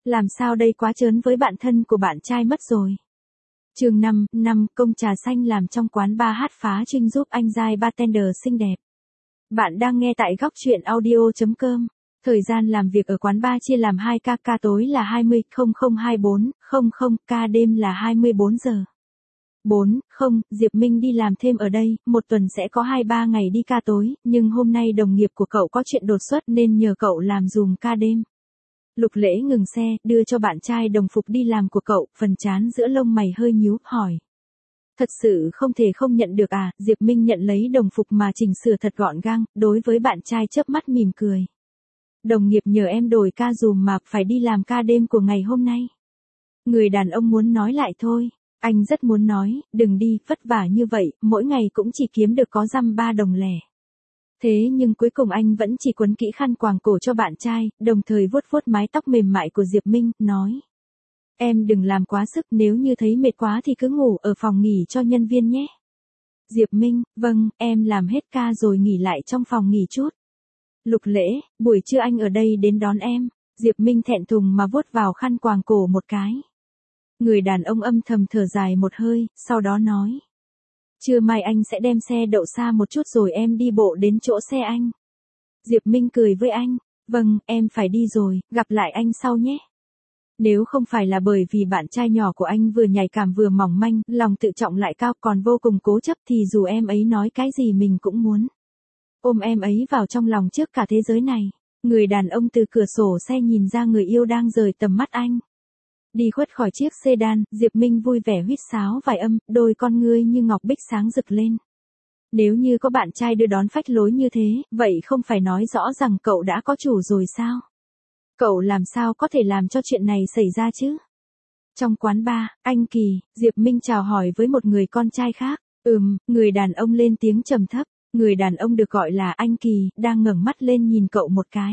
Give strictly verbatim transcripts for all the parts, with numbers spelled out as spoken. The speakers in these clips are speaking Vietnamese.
Làm sao đây, quá trớn với bạn thân của bạn trai mất rồi. Chương năm, năm công trà xanh làm trong quán bar hát phá trinh giúp anh giai bartender xinh đẹp. Bạn đang nghe tại góc truyện audio chấm com. Thời gian làm việc ở quán bar chia làm hai ca, ca tối là hai mươi không không hai bốn không không, ca đêm là hai mươi bốn giờ. bốn, không, Diệp Minh đi làm thêm ở đây, một tuần sẽ có hai ba ngày đi ca tối, nhưng hôm nay đồng nghiệp của cậu có chuyện đột xuất nên nhờ cậu làm dùm ca đêm. Lục Lễ ngừng xe, đưa cho bạn trai đồng phục đi làm của cậu, phần trán giữa lông mày hơi nhíu, hỏi. Thật sự không thể không nhận được à, Diệp Minh nhận lấy đồng phục mà chỉnh sửa thật gọn gàng, đối với bạn trai chớp mắt mỉm cười. Đồng nghiệp nhờ em đổi ca dùm mà phải đi làm ca đêm của ngày hôm nay. Người đàn ông muốn nói lại thôi, anh rất muốn nói, đừng đi, vất vả như vậy, mỗi ngày cũng chỉ kiếm được có dăm ba đồng lẻ. Thế nhưng cuối cùng anh vẫn chỉ quấn kỹ khăn quàng cổ cho bạn trai, đồng thời vuốt vuốt mái tóc mềm mại của Diệp Minh, nói. Em đừng làm quá sức, nếu như thấy mệt quá thì cứ ngủ ở phòng nghỉ cho nhân viên nhé. Diệp Minh, vâng, em làm hết ca rồi nghỉ lại trong phòng nghỉ chút. Lục Lễ, buổi trưa anh ở đây đến đón em. Diệp Minh thẹn thùng mà vuốt vào khăn quàng cổ một cái. Người đàn ông âm thầm thở dài một hơi, sau đó nói. Trưa mai anh sẽ đem xe đậu xa một chút rồi em đi bộ đến chỗ xe anh. Diệp Minh cười với anh. Vâng, em phải đi rồi, gặp lại anh sau nhé. Nếu không phải là bởi vì bạn trai nhỏ của anh vừa nhạy cảm vừa mỏng manh, lòng tự trọng lại cao còn vô cùng cố chấp thì dù em ấy nói cái gì mình cũng muốn ôm em ấy vào trong lòng trước cả thế giới này. Người đàn ông từ cửa sổ xe nhìn ra người yêu đang rời tầm mắt anh. Đi khuất khỏi chiếc sedan, Diệp Minh vui vẻ huýt sáo vài âm, đôi con ngươi như ngọc bích sáng rực lên. Nếu như có bạn trai đưa đón phách lối như thế, vậy không phải nói rõ rằng cậu đã có chủ rồi sao? Cậu làm sao có thể làm cho chuyện này xảy ra chứ? Trong quán bar, anh Kỳ, Diệp Minh chào hỏi với một người con trai khác. Ừm, người đàn ông lên tiếng trầm thấp. Người đàn ông được gọi là anh Kỳ, đang ngẩng mắt lên nhìn cậu một cái.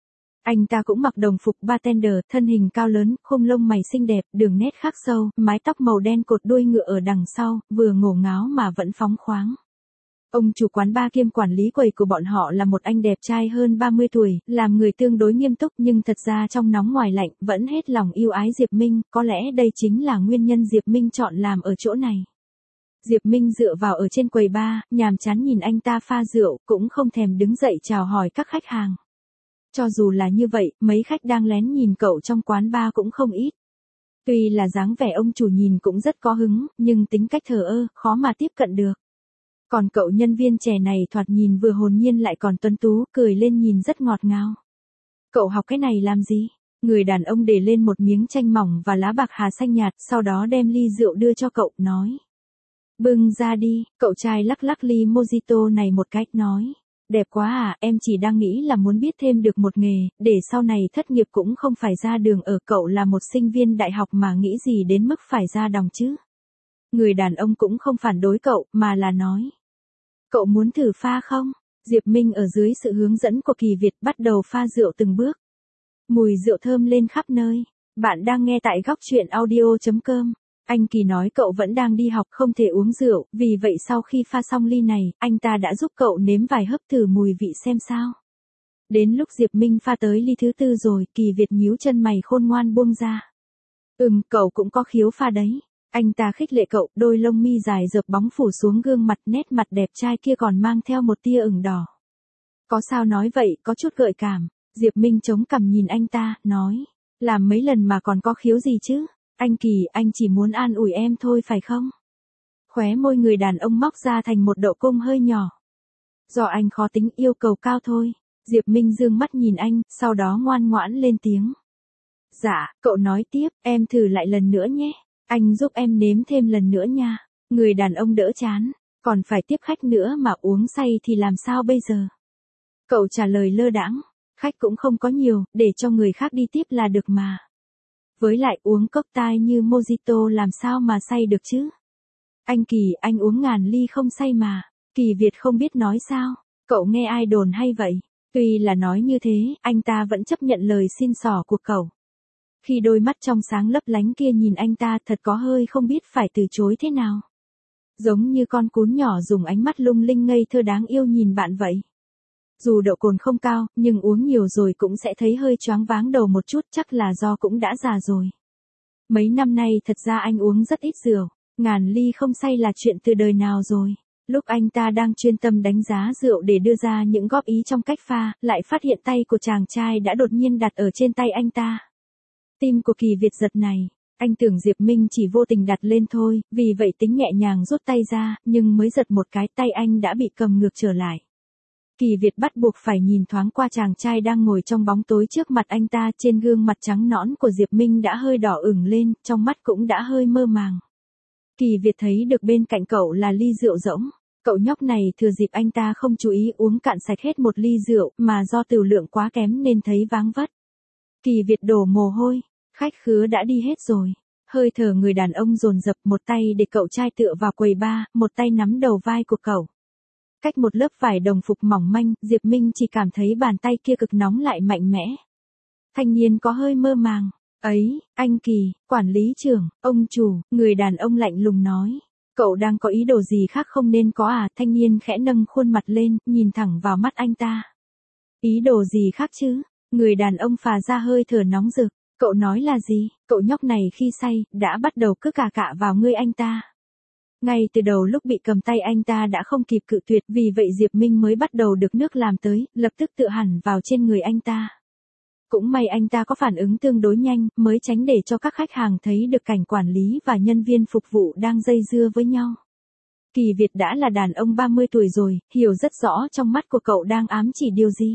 Anh ta cũng mặc đồng phục bartender, thân hình cao lớn, khung lông mày xinh đẹp, đường nét khắc sâu, mái tóc màu đen cột đuôi ngựa ở đằng sau, vừa ngổ ngáo mà vẫn phóng khoáng. Ông chủ quán bar kiêm quản lý quầy của bọn họ là một anh đẹp trai hơn ba mươi tuổi, làm người tương đối nghiêm túc nhưng thật ra trong nóng ngoài lạnh, vẫn hết lòng yêu ái Diệp Minh, có lẽ đây chính là nguyên nhân Diệp Minh chọn làm ở chỗ này. Diệp Minh dựa vào ở trên quầy bar, nhàm chán nhìn anh ta pha rượu, cũng không thèm đứng dậy chào hỏi các khách hàng. Cho dù là như vậy, mấy khách đang lén nhìn cậu trong quán bar cũng không ít. Tuy là dáng vẻ ông chủ nhìn cũng rất có hứng, nhưng tính cách thờ ơ, khó mà tiếp cận được. Còn cậu nhân viên trẻ này thoạt nhìn vừa hồn nhiên lại còn tuấn tú, cười lên nhìn rất ngọt ngào. Cậu học cái này làm gì? Người đàn ông để lên một miếng chanh mỏng và lá bạc hà xanh nhạt, sau đó đem ly rượu đưa cho cậu, nói. Bưng ra đi, cậu trai lắc lắc ly mojito này một cách, nói. Đẹp quá à, em chỉ đang nghĩ là muốn biết thêm được một nghề, để sau này thất nghiệp cũng không phải ra đường ở. Cậu là một sinh viên đại học mà nghĩ gì đến mức phải ra đồng chứ? Người đàn ông cũng không phản đối cậu, mà là nói. Cậu muốn thử pha không? Diệp Minh ở dưới sự hướng dẫn của Kỳ Việt bắt đầu pha rượu từng bước. Mùi rượu thơm lên khắp nơi. Bạn đang nghe tại góc truyện audio chấm com. Anh Kỳ nói cậu vẫn đang đi học không thể uống rượu, vì vậy sau khi pha xong ly này, anh ta đã giúp cậu nếm vài hớp thử mùi vị xem sao. Đến lúc Diệp Minh pha tới ly thứ tư rồi, Kỳ Việt nhíu chân mày khôn ngoan buông ra. Ừm, cậu cũng có khiếu pha đấy. Anh ta khích lệ cậu, đôi lông mi dài rợp bóng phủ xuống gương mặt, nét mặt đẹp trai kia còn mang theo một tia ửng đỏ. Có sao nói vậy, có chút gợi cảm. Diệp Minh chống cằm nhìn anh ta, nói. Làm mấy lần mà còn có khiếu gì chứ? Anh Kỳ, anh chỉ muốn an ủi em thôi phải không? Khóe môi người đàn ông móc ra thành một độ cung hơi nhỏ. Do anh khó tính yêu cầu cao thôi. Diệp Minh dương mắt nhìn anh, sau đó ngoan ngoãn lên tiếng. Dạ, cậu nói tiếp, em thử lại lần nữa nhé. Anh giúp em nếm thêm lần nữa nha. Người đàn ông đỡ chán. Còn phải tiếp khách nữa mà uống say thì làm sao bây giờ? Cậu trả lời lơ đãng. Khách cũng không có nhiều, để cho người khác đi tiếp là được mà. Với lại uống cocktail như mojito làm sao mà say được chứ? Anh Kỳ, anh uống ngàn ly không say mà. Kỳ Việt không biết nói sao. Cậu nghe ai đồn hay vậy? Tuy là nói như thế, anh ta vẫn chấp nhận lời xin xỏ của cậu. Khi đôi mắt trong sáng lấp lánh kia nhìn anh ta thật có hơi không biết phải từ chối thế nào. Giống như con cún nhỏ dùng ánh mắt lung linh ngây thơ đáng yêu nhìn bạn vậy. Dù độ cồn không cao, nhưng uống nhiều rồi cũng sẽ thấy hơi choáng váng đầu một chút, chắc là do cũng đã già rồi. Mấy năm nay thật ra anh uống rất ít rượu, ngàn ly không say là chuyện từ đời nào rồi. Lúc anh ta đang chuyên tâm đánh giá rượu để đưa ra những góp ý trong cách pha, lại phát hiện tay của chàng trai đã đột nhiên đặt ở trên tay anh ta. Tim của Kỳ Việt giật này, anh tưởng Diệp Minh chỉ vô tình đặt lên thôi, vì vậy tính nhẹ nhàng rút tay ra, nhưng mới giật một cái tay anh đã bị cầm ngược trở lại. Kỳ Việt bắt buộc phải nhìn thoáng qua chàng trai đang ngồi trong bóng tối trước mặt anh ta, trên gương mặt trắng nõn của Diệp Minh đã hơi đỏ ửng lên, trong mắt cũng đã hơi mơ màng. Kỳ Việt thấy được bên cạnh cậu là ly rượu rỗng. Cậu nhóc này thừa dịp anh ta không chú ý uống cạn sạch hết một ly rượu, mà do tửu lượng quá kém nên thấy váng vất. Kỳ Việt đổ mồ hôi, khách khứa đã đi hết rồi. Hơi thở người đàn ông dồn dập, một tay để cậu trai tựa vào quầy bar, một tay nắm đầu vai của cậu. Cách một lớp vải đồng phục mỏng manh, Diệp Minh chỉ cảm thấy bàn tay kia cực nóng lại mạnh mẽ. Thanh niên có hơi mơ màng. Ấy, anh Kỳ, quản lý trưởng, ông chủ, người đàn ông lạnh lùng nói. Cậu đang có ý đồ gì khác không nên có à? Thanh niên khẽ nâng khuôn mặt lên, nhìn thẳng vào mắt anh ta. Ý đồ gì khác chứ? Người đàn ông phà ra hơi thở nóng rực. Cậu nói là gì? Cậu nhóc này khi say, đã bắt đầu cứ cà cạ vào ngươi anh ta. Ngay từ đầu lúc bị cầm tay anh ta đã không kịp cự tuyệt, vì vậy Diệp Minh mới bắt đầu được nước làm tới, lập tức tựa hẳn vào trên người anh ta. Cũng may anh ta có phản ứng tương đối nhanh, mới tránh để cho các khách hàng thấy được cảnh quản lý và nhân viên phục vụ đang dây dưa với nhau. Kỳ Việt đã là đàn ông ba mươi tuổi rồi, hiểu rất rõ trong mắt của cậu đang ám chỉ điều gì.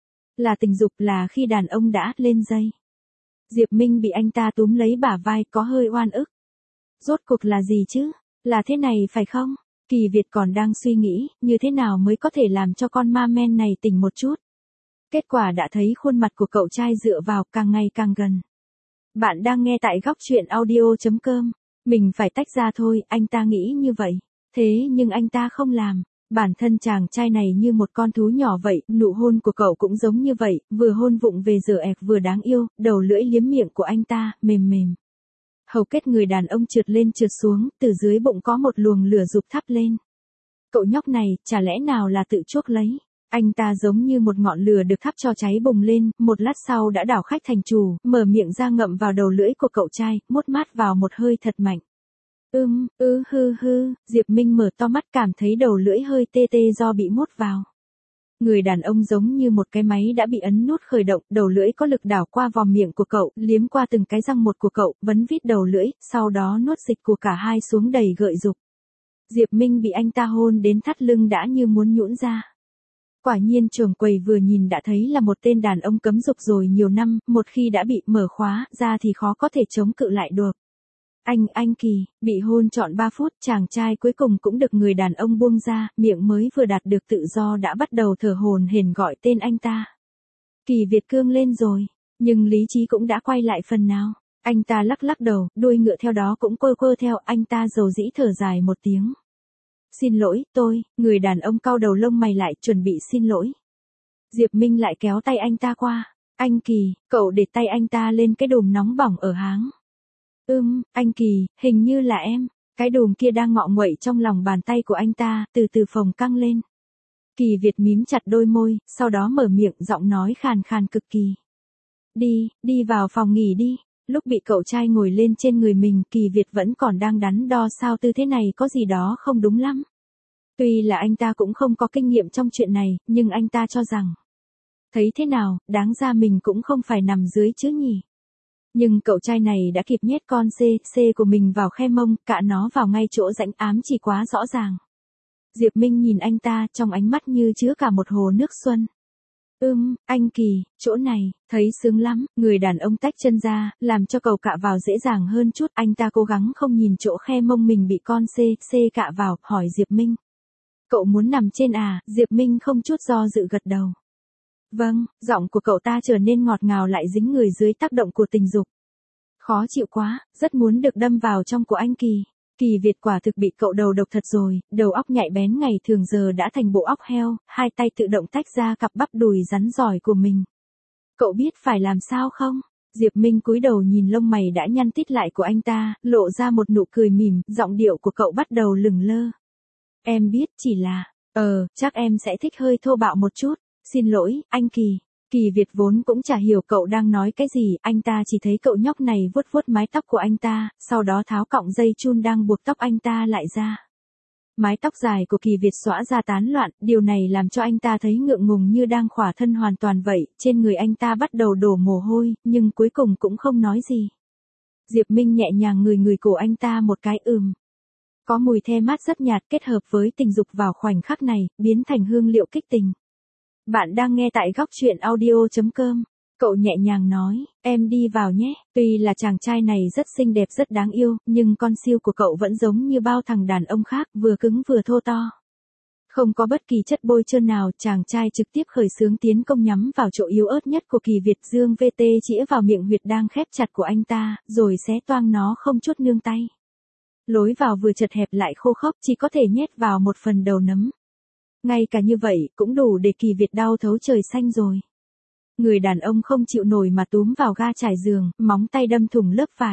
Là tình dục, là khi đàn ông đã lên dây. Diệp Minh bị anh ta túm lấy bả vai, có hơi oan ức. Rốt cuộc là gì chứ? Là thế này phải không? Kỳ Việt còn đang suy nghĩ, như thế nào mới có thể làm cho con ma men này tỉnh một chút. Kết quả đã thấy khuôn mặt của cậu trai dựa vào, càng ngày càng gần. Bạn đang nghe tại góc truyện audio chấm com. Mình phải tách ra thôi, anh ta nghĩ như vậy. Thế nhưng anh ta không làm. Bản thân chàng trai này như một con thú nhỏ vậy, nụ hôn của cậu cũng giống như vậy, vừa hôn vụng về giờ ẹc vừa đáng yêu, đầu lưỡi liếm miệng của anh ta, mềm mềm. Hầu kết người đàn ông trượt lên trượt xuống, từ dưới bụng có một luồng lửa rụp thắp lên. Cậu nhóc này, chả lẽ nào là tự chuốc lấy. Anh ta giống như một ngọn lửa được thắp cho cháy bùng lên, một lát sau đã đảo khách thành chủ, mở miệng ra ngậm vào đầu lưỡi của cậu trai, mút mát vào một hơi thật mạnh. Ưm, ư hư hư, Diệp Minh mở to mắt cảm thấy đầu lưỡi hơi tê tê do bị mút vào. Người đàn ông giống như một cái máy đã bị ấn nút khởi động, đầu lưỡi có lực đảo qua vòm miệng của cậu, liếm qua từng cái răng một của cậu, vấn vít đầu lưỡi, sau đó nuốt dịch của cả hai xuống đầy gợi dục. Diệp Minh bị anh ta hôn đến thắt lưng đã như muốn nhũn ra. Quả nhiên trưởng quầy vừa nhìn đã thấy là một tên đàn ông cấm dục rồi nhiều năm, một khi đã bị mở khóa ra thì khó có thể chống cự lại được. Anh, anh Kỳ, bị hôn trọn ba phút, chàng trai cuối cùng cũng được người đàn ông buông ra, miệng mới vừa đạt được tự do đã bắt đầu thở hổn hển gọi tên anh ta. Kỳ Việt cương lên rồi, nhưng lý trí cũng đã quay lại phần nào. Anh ta lắc lắc đầu, đuôi ngựa theo đó cũng quơ quơ theo, anh ta dầu dĩ thở dài một tiếng. Xin lỗi, tôi, người đàn ông cau đầu lông mày lại, chuẩn bị xin lỗi. Diệp Minh lại kéo tay anh ta qua. Anh Kỳ, cậu để tay anh ta lên cái đùm nóng bỏng ở háng. Ưm, anh Kỳ, hình như là em. Cái đùm kia đang ngọ nguậy trong lòng bàn tay của anh ta, từ từ phồng căng lên. Kỳ Việt mím chặt đôi môi, sau đó mở miệng, giọng nói khàn khàn cực kỳ. Đi, đi vào phòng nghỉ đi. Lúc bị cậu trai ngồi lên trên người mình, Kỳ Việt vẫn còn đang đắn đo sao tư thế này có gì đó không đúng lắm. Tuy là anh ta cũng không có kinh nghiệm trong chuyện này, nhưng anh ta cho rằng. Thấy thế nào, đáng ra mình cũng không phải nằm dưới chứ nhỉ. Nhưng cậu trai này đã kịp nhét con C, C của mình vào khe mông, cạ nó vào ngay chỗ rãnh ám chỉ quá rõ ràng. Diệp Minh nhìn anh ta, trong ánh mắt như chứa cả một hồ nước xuân. Ưm, anh Kỳ, chỗ này, thấy sướng lắm, người đàn ông tách chân ra, làm cho cậu cạ vào dễ dàng hơn chút, anh ta cố gắng không nhìn chỗ khe mông mình bị con C, C cạ vào, hỏi Diệp Minh. Cậu muốn nằm trên à, Diệp Minh không chút do dự gật đầu. Vâng, giọng của cậu ta trở nên ngọt ngào lại dính người dưới tác động của tình dục. Khó chịu quá, rất muốn được đâm vào trong của anh Kỳ. Kỳ Việt quả thực bị cậu đầu độc thật rồi, đầu óc nhạy bén ngày thường giờ đã thành bộ óc heo, hai tay tự động tách ra cặp bắp đùi rắn giỏi của mình. Cậu biết phải làm sao không? Diệp Minh cúi đầu nhìn lông mày đã nhăn tít lại của anh ta, lộ ra một nụ cười mỉm, giọng điệu của cậu bắt đầu lửng lơ. Em biết chỉ là, ờ, chắc em sẽ thích hơi thô bạo một chút. Xin lỗi, anh Kỳ. Kỳ Việt vốn cũng chả hiểu cậu đang nói cái gì, anh ta chỉ thấy cậu nhóc này vuốt vuốt mái tóc của anh ta, sau đó tháo cọng dây chun đang buộc tóc anh ta lại ra. Mái tóc dài của Kỳ Việt xõa ra tán loạn, điều này làm cho anh ta thấy ngượng ngùng như đang khỏa thân hoàn toàn vậy, trên người anh ta bắt đầu đổ mồ hôi, nhưng cuối cùng cũng không nói gì. Diệp Minh nhẹ nhàng ngửi ngửi cổ anh ta một cái ừm. Có mùi the mát rất nhạt kết hợp với tình dục vào khoảnh khắc này, biến thành hương liệu kích tình. Bạn đang nghe tại góc chuyện audio chấm com. Cậu nhẹ nhàng nói, em đi vào nhé. Tuy là chàng trai này rất xinh đẹp rất đáng yêu, nhưng con siêu của cậu vẫn giống như bao thằng đàn ông khác, vừa cứng vừa thô to. Không có bất kỳ chất bôi trơn nào, chàng trai trực tiếp khởi xướng tiến công nhắm vào chỗ yếu ớt nhất của Kỳ Việt, dương vê tê chĩa vào miệng huyệt đang khép chặt của anh ta, rồi xé toang nó không chút nương tay. Lối vào vừa chật hẹp lại khô khốc, chỉ có thể nhét vào một phần đầu nấm. Ngay cả như vậy, cũng đủ để Kỳ Việt đau thấu trời xanh rồi. Người đàn ông không chịu nổi mà túm vào ga trải giường, móng tay đâm thủng lớp vải.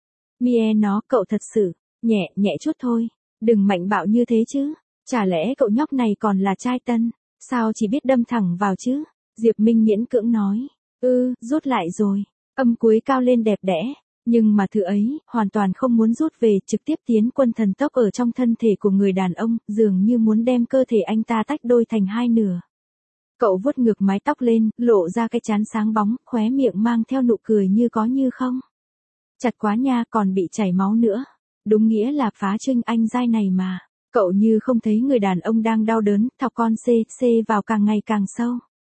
Mie nó, cậu thật sự, nhẹ, nhẹ chút thôi, đừng mạnh bạo như thế chứ, chả lẽ cậu nhóc này còn là trai tân, sao chỉ biết đâm thẳng vào chứ, Diệp Minh miễn cưỡng nói, ư, rút lại rồi, âm cuối cao lên đẹp đẽ, nhưng mà thứ ấy, hoàn toàn không muốn rút về, trực tiếp tiến quân thần tốc ở trong thân thể của người đàn ông, dường như muốn đem cơ thể anh ta tách đôi thành hai nửa. Cậu vuốt ngược mái tóc lên, lộ ra cái trán sáng bóng, khóe miệng mang theo nụ cười như có như không. Chặt quá nha, còn bị chảy máu nữa. Đúng nghĩa là phá trinh anh giai này mà. Cậu như không thấy người đàn ông đang đau đớn, thọc con C, C vào càng ngày càng sâu.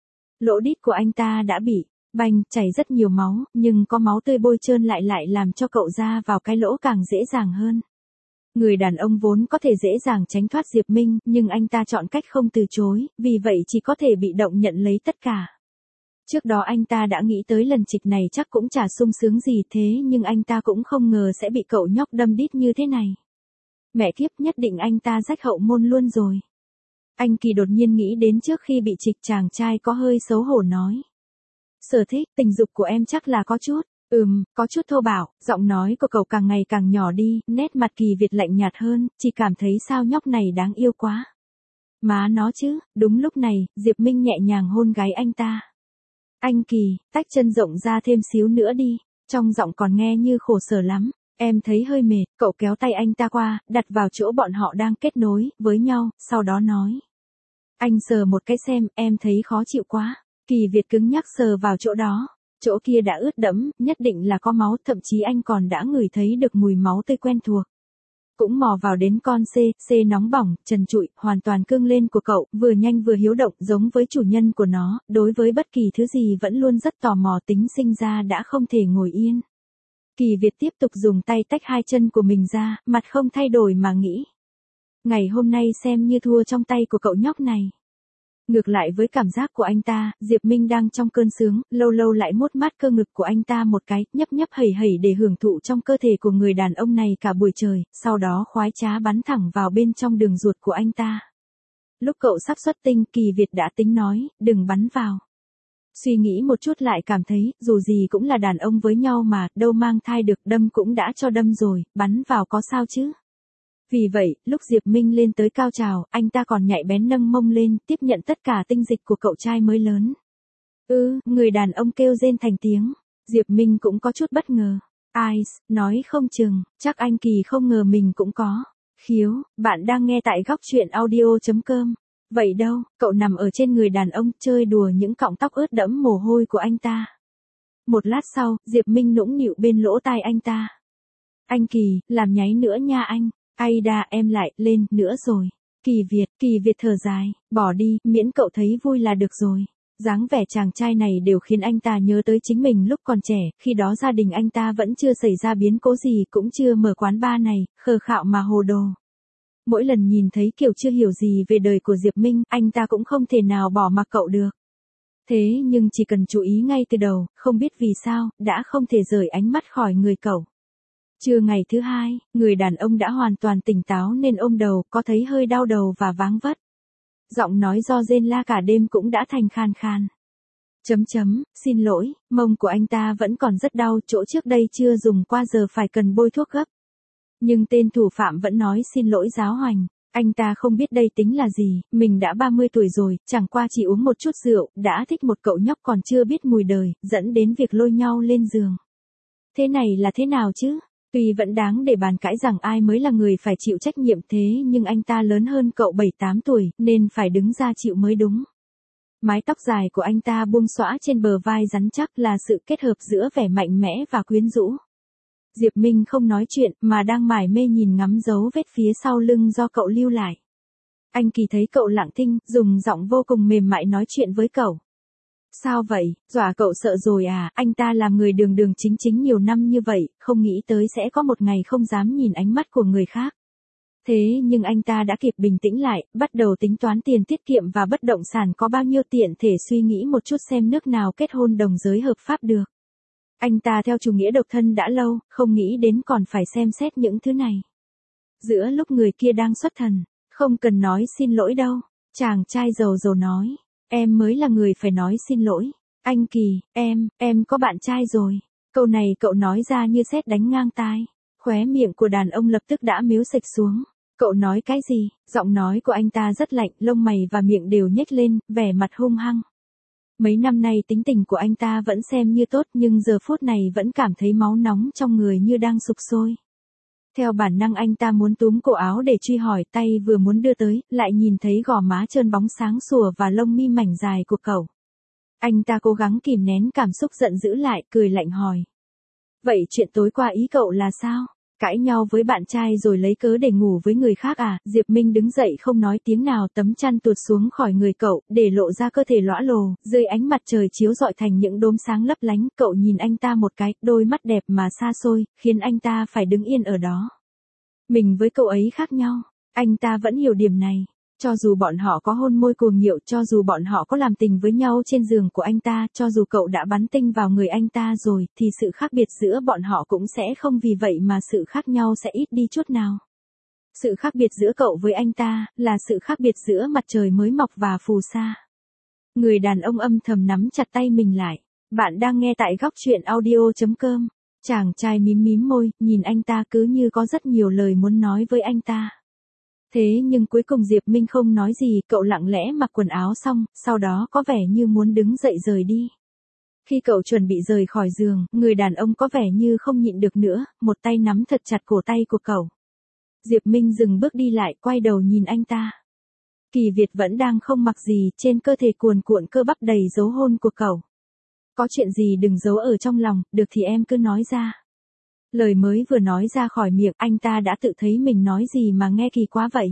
Lỗ đít của anh ta đã bị, bành, chảy rất nhiều máu, nhưng có máu tươi bôi trơn lại lại làm cho cậu ra vào cái lỗ càng dễ dàng hơn. Người đàn ông vốn có thể dễ dàng tránh thoát Diệp Minh, nhưng anh ta chọn cách không từ chối, vì vậy chỉ có thể bị động nhận lấy tất cả. Trước đó anh ta đã nghĩ tới lần trịch này chắc cũng chả sung sướng gì thế, nhưng anh ta cũng không ngờ sẽ bị cậu nhóc đâm đít như thế này. Mẹ kiếp, nhất định anh ta rách hậu môn luôn rồi. Anh Kỳ đột nhiên nghĩ đến trước khi bị trịch, chàng trai có hơi xấu hổ nói. Sở thích, tình dục của em chắc là có chút. Ừm, có chút thô bạo, giọng nói của cậu càng ngày càng nhỏ đi, nét mặt Kỳ Việt lạnh nhạt hơn, chỉ cảm thấy sao nhóc này đáng yêu quá. Má nó chứ, đúng lúc này, Diệp Minh nhẹ nhàng hôn gáy anh ta. Anh Kỳ, tách chân rộng ra thêm xíu nữa đi, trong giọng còn nghe như khổ sở lắm, em thấy hơi mệt, cậu kéo tay anh ta qua, đặt vào chỗ bọn họ đang kết nối với nhau, sau đó nói. Anh sờ một cái xem, em thấy khó chịu quá, Kỳ Việt cứng nhắc sờ vào chỗ đó. Chỗ kia đã ướt đẫm, nhất định là có máu, thậm chí anh còn đã ngửi thấy được mùi máu tươi quen thuộc. Cũng mò vào đến con C, C nóng bỏng, trần trụi, hoàn toàn cương lên của cậu, vừa nhanh vừa hiếu động giống với chủ nhân của nó, đối với bất kỳ thứ gì vẫn luôn rất tò mò, tính sinh ra đã không thể ngồi yên. Kỳ Việt tiếp tục dùng tay tách hai chân của mình ra, mặt không thay đổi mà nghĩ. Ngày hôm nay xem như thua trong tay của cậu nhóc này. Ngược lại với cảm giác của anh ta, Diệp Minh đang trong cơn sướng, lâu lâu lại mốt mát cơ ngực của anh ta một cái, nhấp nhấp hẩy hẩy để hưởng thụ trong cơ thể của người đàn ông này cả buổi trời, sau đó khoái trá bắn thẳng vào bên trong đường ruột của anh ta. Lúc cậu sắp xuất tinh, Kỳ Việt đã tính nói, đừng bắn vào. Suy nghĩ một chút lại cảm thấy, dù gì cũng là đàn ông với nhau mà, đâu mang thai được, đâm cũng đã cho đâm rồi, bắn vào có sao chứ. Vì vậy, lúc Diệp Minh lên tới cao trào, anh ta còn nhạy bén nâng mông lên, tiếp nhận tất cả tinh dịch của cậu trai mới lớn. Ừ, người đàn ông kêu rên thành tiếng. Diệp Minh cũng có chút bất ngờ. Ai, nói không chừng, chắc anh Kỳ không ngờ mình cũng có. Khiếu, bạn đang nghe tại góc chuyện audio chấm com. Vậy đâu, cậu nằm ở trên người đàn ông, chơi đùa những cọng tóc ướt đẫm mồ hôi của anh ta. Một lát sau, Diệp Minh nũng nịu bên lỗ tai anh ta. Anh Kỳ, làm nháy nữa nha anh. Ai đà, em lại, lên, nữa rồi. Kỳ Việt, Kỳ Việt thở dài, bỏ đi, miễn cậu thấy vui là được rồi. Dáng vẻ chàng trai này đều khiến anh ta nhớ tới chính mình lúc còn trẻ, khi đó gia đình anh ta vẫn chưa xảy ra biến cố gì, cũng chưa mở quán bar này, khờ khạo mà hồ đồ. Mỗi lần nhìn thấy kiểu chưa hiểu gì về đời của Diệp Minh, anh ta cũng không thể nào bỏ mặc cậu được. Thế nhưng chỉ cần chú ý ngay từ đầu, không biết vì sao, đã không thể rời ánh mắt khỏi người cậu. Trưa ngày thứ hai, người đàn ông đã hoàn toàn tỉnh táo nên ôm đầu, có thấy hơi đau đầu và váng vất. Giọng nói do rên la cả đêm cũng đã thành khan khan. Chấm chấm, xin lỗi, mông của anh ta vẫn còn rất đau, chỗ trước đây chưa dùng qua giờ phải cần bôi thuốc gấp. Nhưng tên thủ phạm vẫn nói xin lỗi giáo hoành. Anh ta không biết đây tính là gì, mình đã ba mươi tuổi rồi, chẳng qua chỉ uống một chút rượu, đã thích một cậu nhóc còn chưa biết mùi đời, dẫn đến việc lôi nhau lên giường. Thế này là thế nào chứ? Tuy vẫn đáng để bàn cãi rằng ai mới là người phải chịu trách nhiệm thế nhưng anh ta lớn hơn cậu bảy tám tuổi, nên phải đứng ra chịu mới đúng. Mái tóc dài của anh ta buông xõa trên bờ vai rắn chắc là sự kết hợp giữa vẻ mạnh mẽ và quyến rũ. Diệp Minh không nói chuyện mà đang mải mê nhìn ngắm dấu vết phía sau lưng do cậu lưu lại. Anh Kỳ thấy cậu lặng thinh, dùng giọng vô cùng mềm mại nói chuyện với cậu. Sao vậy, dọa cậu sợ rồi à, anh ta làm người đường đường chính chính nhiều năm như vậy, không nghĩ tới sẽ có một ngày không dám nhìn ánh mắt của người khác. Thế nhưng anh ta đã kịp bình tĩnh lại, bắt đầu tính toán tiền tiết kiệm và bất động sản có bao nhiêu tiện thể suy nghĩ một chút xem nước nào kết hôn đồng giới hợp pháp được. Anh ta theo chủ nghĩa độc thân đã lâu, không nghĩ đến còn phải xem xét những thứ này. Giữa lúc người kia đang xuất thần, không cần nói xin lỗi đâu, chàng trai giàu giàu nói, em mới là người phải nói xin lỗi. Anh Kỳ, em, em có bạn trai rồi. Câu này cậu nói ra như sét đánh ngang tai. Khóe miệng của đàn ông lập tức đã mếu xệch xuống. Cậu nói cái gì? Giọng nói của anh ta rất lạnh, lông mày và miệng đều nhếch lên, vẻ mặt hung hăng. Mấy năm nay tính tình của anh ta vẫn xem như tốt nhưng giờ phút này vẫn cảm thấy máu nóng trong người như đang sục sôi. Theo bản năng anh ta muốn túm cổ áo để truy hỏi, tay vừa muốn đưa tới, lại nhìn thấy gò má trơn bóng sáng sủa và lông mi mảnh dài của cậu. Anh ta cố gắng kìm nén cảm xúc giận dữ lại, cười lạnh hỏi. Vậy chuyện tối qua ý cậu là sao? Cãi nhau với bạn trai rồi lấy cớ để ngủ với người khác à? Diệp Minh đứng dậy không nói tiếng nào, tấm chăn tuột xuống khỏi người cậu, để lộ ra cơ thể lõa lồ, dưới ánh mặt trời chiếu rọi thành những đốm sáng lấp lánh. Cậu nhìn anh ta một cái, đôi mắt đẹp mà xa xôi, khiến anh ta phải đứng yên ở đó. Mình với cậu ấy khác nhau, anh ta vẫn hiểu điểm này. Cho dù bọn họ có hôn môi cuồng nhiệt, cho dù bọn họ có làm tình với nhau trên giường của anh ta, cho dù cậu đã bắn tinh vào người anh ta rồi, thì sự khác biệt giữa bọn họ cũng sẽ không vì vậy mà sự khác nhau sẽ ít đi chút nào. Sự khác biệt giữa cậu với anh ta, là sự khác biệt giữa mặt trời mới mọc và phù sa. Người đàn ông âm thầm nắm chặt tay mình lại. Bạn đang nghe tại góc truyện audio chấm com. Chàng trai mím mím môi, nhìn anh ta cứ như có rất nhiều lời muốn nói với anh ta. Thế nhưng cuối cùng Diệp Minh không nói gì, cậu lặng lẽ mặc quần áo xong, sau đó có vẻ như muốn đứng dậy rời đi. Khi cậu chuẩn bị rời khỏi giường, người đàn ông có vẻ như không nhịn được nữa, một tay nắm thật chặt cổ tay của cậu. Diệp Minh dừng bước đi lại, quay đầu nhìn anh ta. Kỳ Việt vẫn đang không mặc gì, trên cơ thể cuồn cuộn cơ bắp đầy dấu hôn của cậu. Có chuyện gì đừng giấu ở trong lòng, được thì em cứ nói ra. Lời mới vừa nói ra khỏi miệng, anh ta đã tự thấy mình nói gì mà nghe kỳ quá vậy.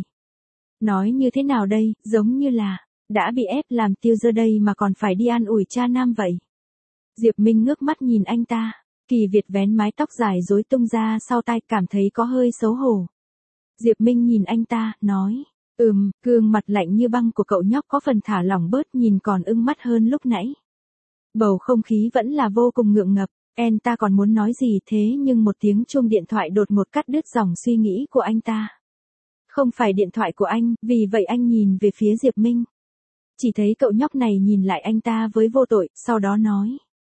Nói như thế nào đây, giống như là, đã bị ép làm tiêu dơ đây mà còn phải đi an ủi cha nam vậy. Diệp Minh ngước mắt nhìn anh ta, Kỳ Việt vén mái tóc dài rối tung ra sau tai, cảm thấy có hơi xấu hổ. Diệp Minh nhìn anh ta, nói, ừm, gương mặt lạnh như băng của cậu nhóc có phần thả lỏng bớt, nhìn còn ưng mắt hơn lúc nãy. Bầu không khí vẫn là vô cùng ngượng ngập. En ta còn muốn nói gì thế nhưng một tiếng chuông điện thoại đột ngột cắt đứt dòng suy nghĩ của anh ta. Không phải điện thoại của anh, vì vậy anh nhìn về phía Diệp Minh. Chỉ thấy cậu nhóc này nhìn lại anh ta với vô tội, sau đó nói.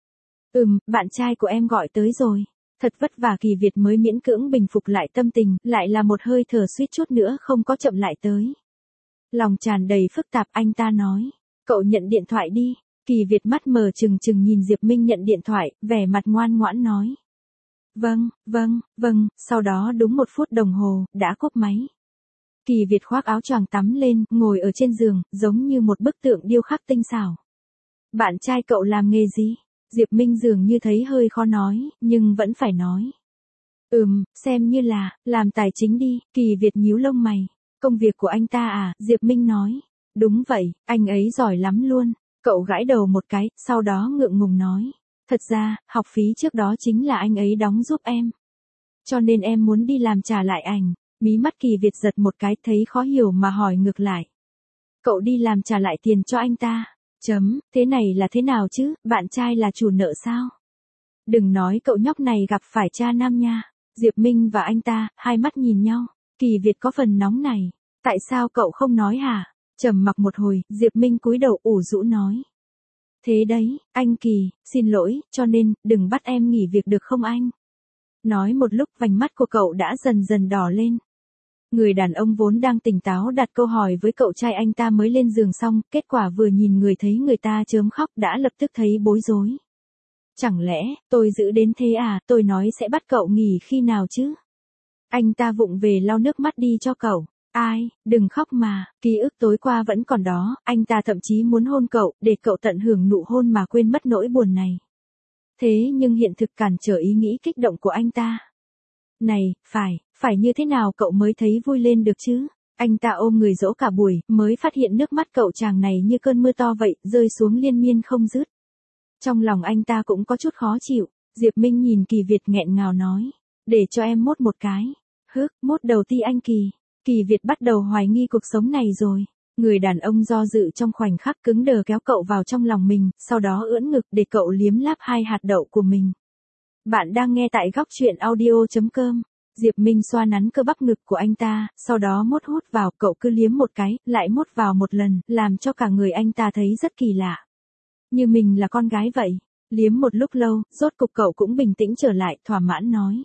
Ừm, bạn trai của em gọi tới rồi. Thật vất vả Kỳ Việt mới miễn cưỡng bình phục lại tâm tình, lại là một hơi thở suýt chút nữa không có chậm lại tới. Lòng tràn đầy phức tạp, anh ta nói. Cậu nhận điện thoại đi. Kỳ Việt mắt mờ trừng trừng nhìn Diệp Minh nhận điện thoại, vẻ mặt ngoan ngoãn nói. Vâng, vâng, vâng, sau đó đúng một phút đồng hồ, đã cúp máy. Kỳ Việt khoác áo choàng tắm lên, ngồi ở trên giường, giống như một bức tượng điêu khắc tinh xảo. Bạn trai cậu làm nghề gì? Diệp Minh dường như thấy hơi khó nói, nhưng vẫn phải nói. Ừm, xem như là, làm tài chính đi, Kỳ Việt nhíu lông mày. Công việc của anh ta à, Diệp Minh nói. Đúng vậy, anh ấy giỏi lắm luôn. Cậu gãi đầu một cái, sau đó ngượng ngùng nói. Thật ra, học phí trước đó chính là anh ấy đóng giúp em. Cho nên em muốn đi làm trả lại ảnh. Mí mắt Kỳ Việt giật một cái, thấy khó hiểu mà hỏi ngược lại. Cậu đi làm trả lại tiền cho anh ta. Chấm, thế này là thế nào chứ, bạn trai là chủ nợ sao? Đừng nói cậu nhóc này gặp phải cha nam nha. Diệp Minh và anh ta, hai mắt nhìn nhau. Kỳ Việt có phần nóng này. Tại sao cậu không nói hả? Trầm mặc một hồi, Diệp Minh cúi đầu ủ rũ nói. Thế đấy, anh Kỳ, xin lỗi, cho nên, đừng bắt em nghỉ việc được không anh? Nói một lúc vành mắt của cậu đã dần dần đỏ lên. Người đàn ông vốn đang tỉnh táo đặt câu hỏi với cậu trai anh ta mới lên giường xong, kết quả vừa nhìn người thấy người ta chớm khóc đã lập tức thấy bối rối. Chẳng lẽ, tôi giữ đến thế à, tôi nói sẽ bắt cậu nghỉ khi nào chứ? Anh ta vụng về lau nước mắt đi cho cậu. Ai, đừng khóc mà, ký ức tối qua vẫn còn đó, anh ta thậm chí muốn hôn cậu, để cậu tận hưởng nụ hôn mà quên mất nỗi buồn này. Thế nhưng hiện thực cản trở ý nghĩ kích động của anh ta. Này, phải, phải như thế nào cậu mới thấy vui lên được chứ? Anh ta ôm người dỗ cả buổi, mới phát hiện nước mắt cậu chàng này như cơn mưa to vậy, rơi xuống liên miên không dứt. Trong lòng anh ta cũng có chút khó chịu, Diệp Minh nhìn Kỳ Việt nghẹn ngào nói, để cho em mốt một cái. Hức, mốt đầu ti anh Kỳ. Kỳ Việt bắt đầu hoài nghi cuộc sống này rồi. Người đàn ông do dự trong khoảnh khắc cứng đờ kéo cậu vào trong lòng mình, sau đó ưỡn ngực để cậu liếm láp hai hạt đậu của mình. Bạn đang nghe tại góc truyện audio chấm com. Diệp Minh xoa nắn cơ bắp ngực của anh ta, sau đó mốt hút vào, cậu cứ liếm một cái, lại mốt vào một lần, làm cho cả người anh ta thấy rất kỳ lạ. Như mình là con gái vậy. Liếm một lúc lâu, rốt cục cậu cũng bình tĩnh trở lại, thỏa mãn nói.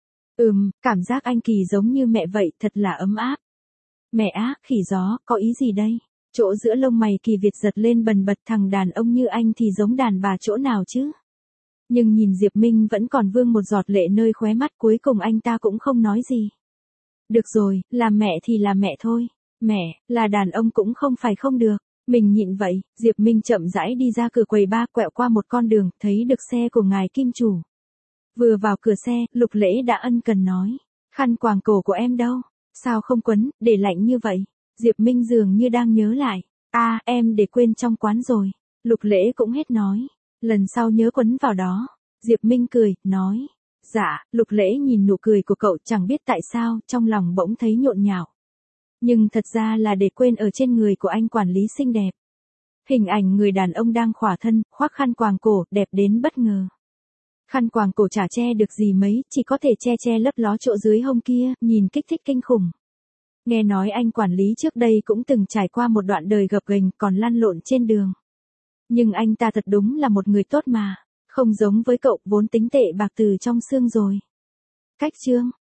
Ừm, cảm giác anh Kỳ giống như mẹ vậy, thật là ấm áp. Mẹ á, khỉ gió, có ý gì đây? Chỗ giữa lông mày Kỳ Việt giật lên bần bật, thằng đàn ông như anh thì giống đàn bà chỗ nào chứ? Nhưng nhìn Diệp Minh vẫn còn vương một giọt lệ nơi khóe mắt, cuối cùng anh ta cũng không nói gì. Được rồi, làm mẹ thì là mẹ thôi. Mẹ, là đàn ông cũng không phải không được. Mình nhịn vậy, Diệp Minh chậm rãi đi ra cửa quầy ba, quẹo qua một con đường, thấy được xe của ngài kim chủ. Vừa vào cửa xe, Lục Lễ đã ân cần nói. Khăn quàng cổ của em đâu? Sao không quấn, để lạnh như vậy? Diệp Minh dường như đang nhớ lại. À, em để quên trong quán rồi. Lục Lễ cũng hết nói. Lần sau nhớ quấn vào đó. Diệp Minh cười, nói. Dạ, Lục Lễ nhìn nụ cười của cậu, chẳng biết tại sao, trong lòng bỗng thấy nhộn nhạo. Nhưng thật ra là để quên ở trên người của anh quản lý xinh đẹp. Hình ảnh người đàn ông đang khỏa thân, khoác khăn quàng cổ, đẹp đến bất ngờ. Khăn quàng cổ chả che được gì mấy, chỉ có thể che che lấp ló chỗ dưới hông kia, nhìn kích thích kinh khủng. Nghe nói anh quản lý trước đây cũng từng trải qua một đoạn đời gập ghềnh, còn lăn lộn trên đường. Nhưng anh ta thật đúng là một người tốt mà, không giống với cậu, vốn tính tệ bạc từ trong xương rồi. Cách chương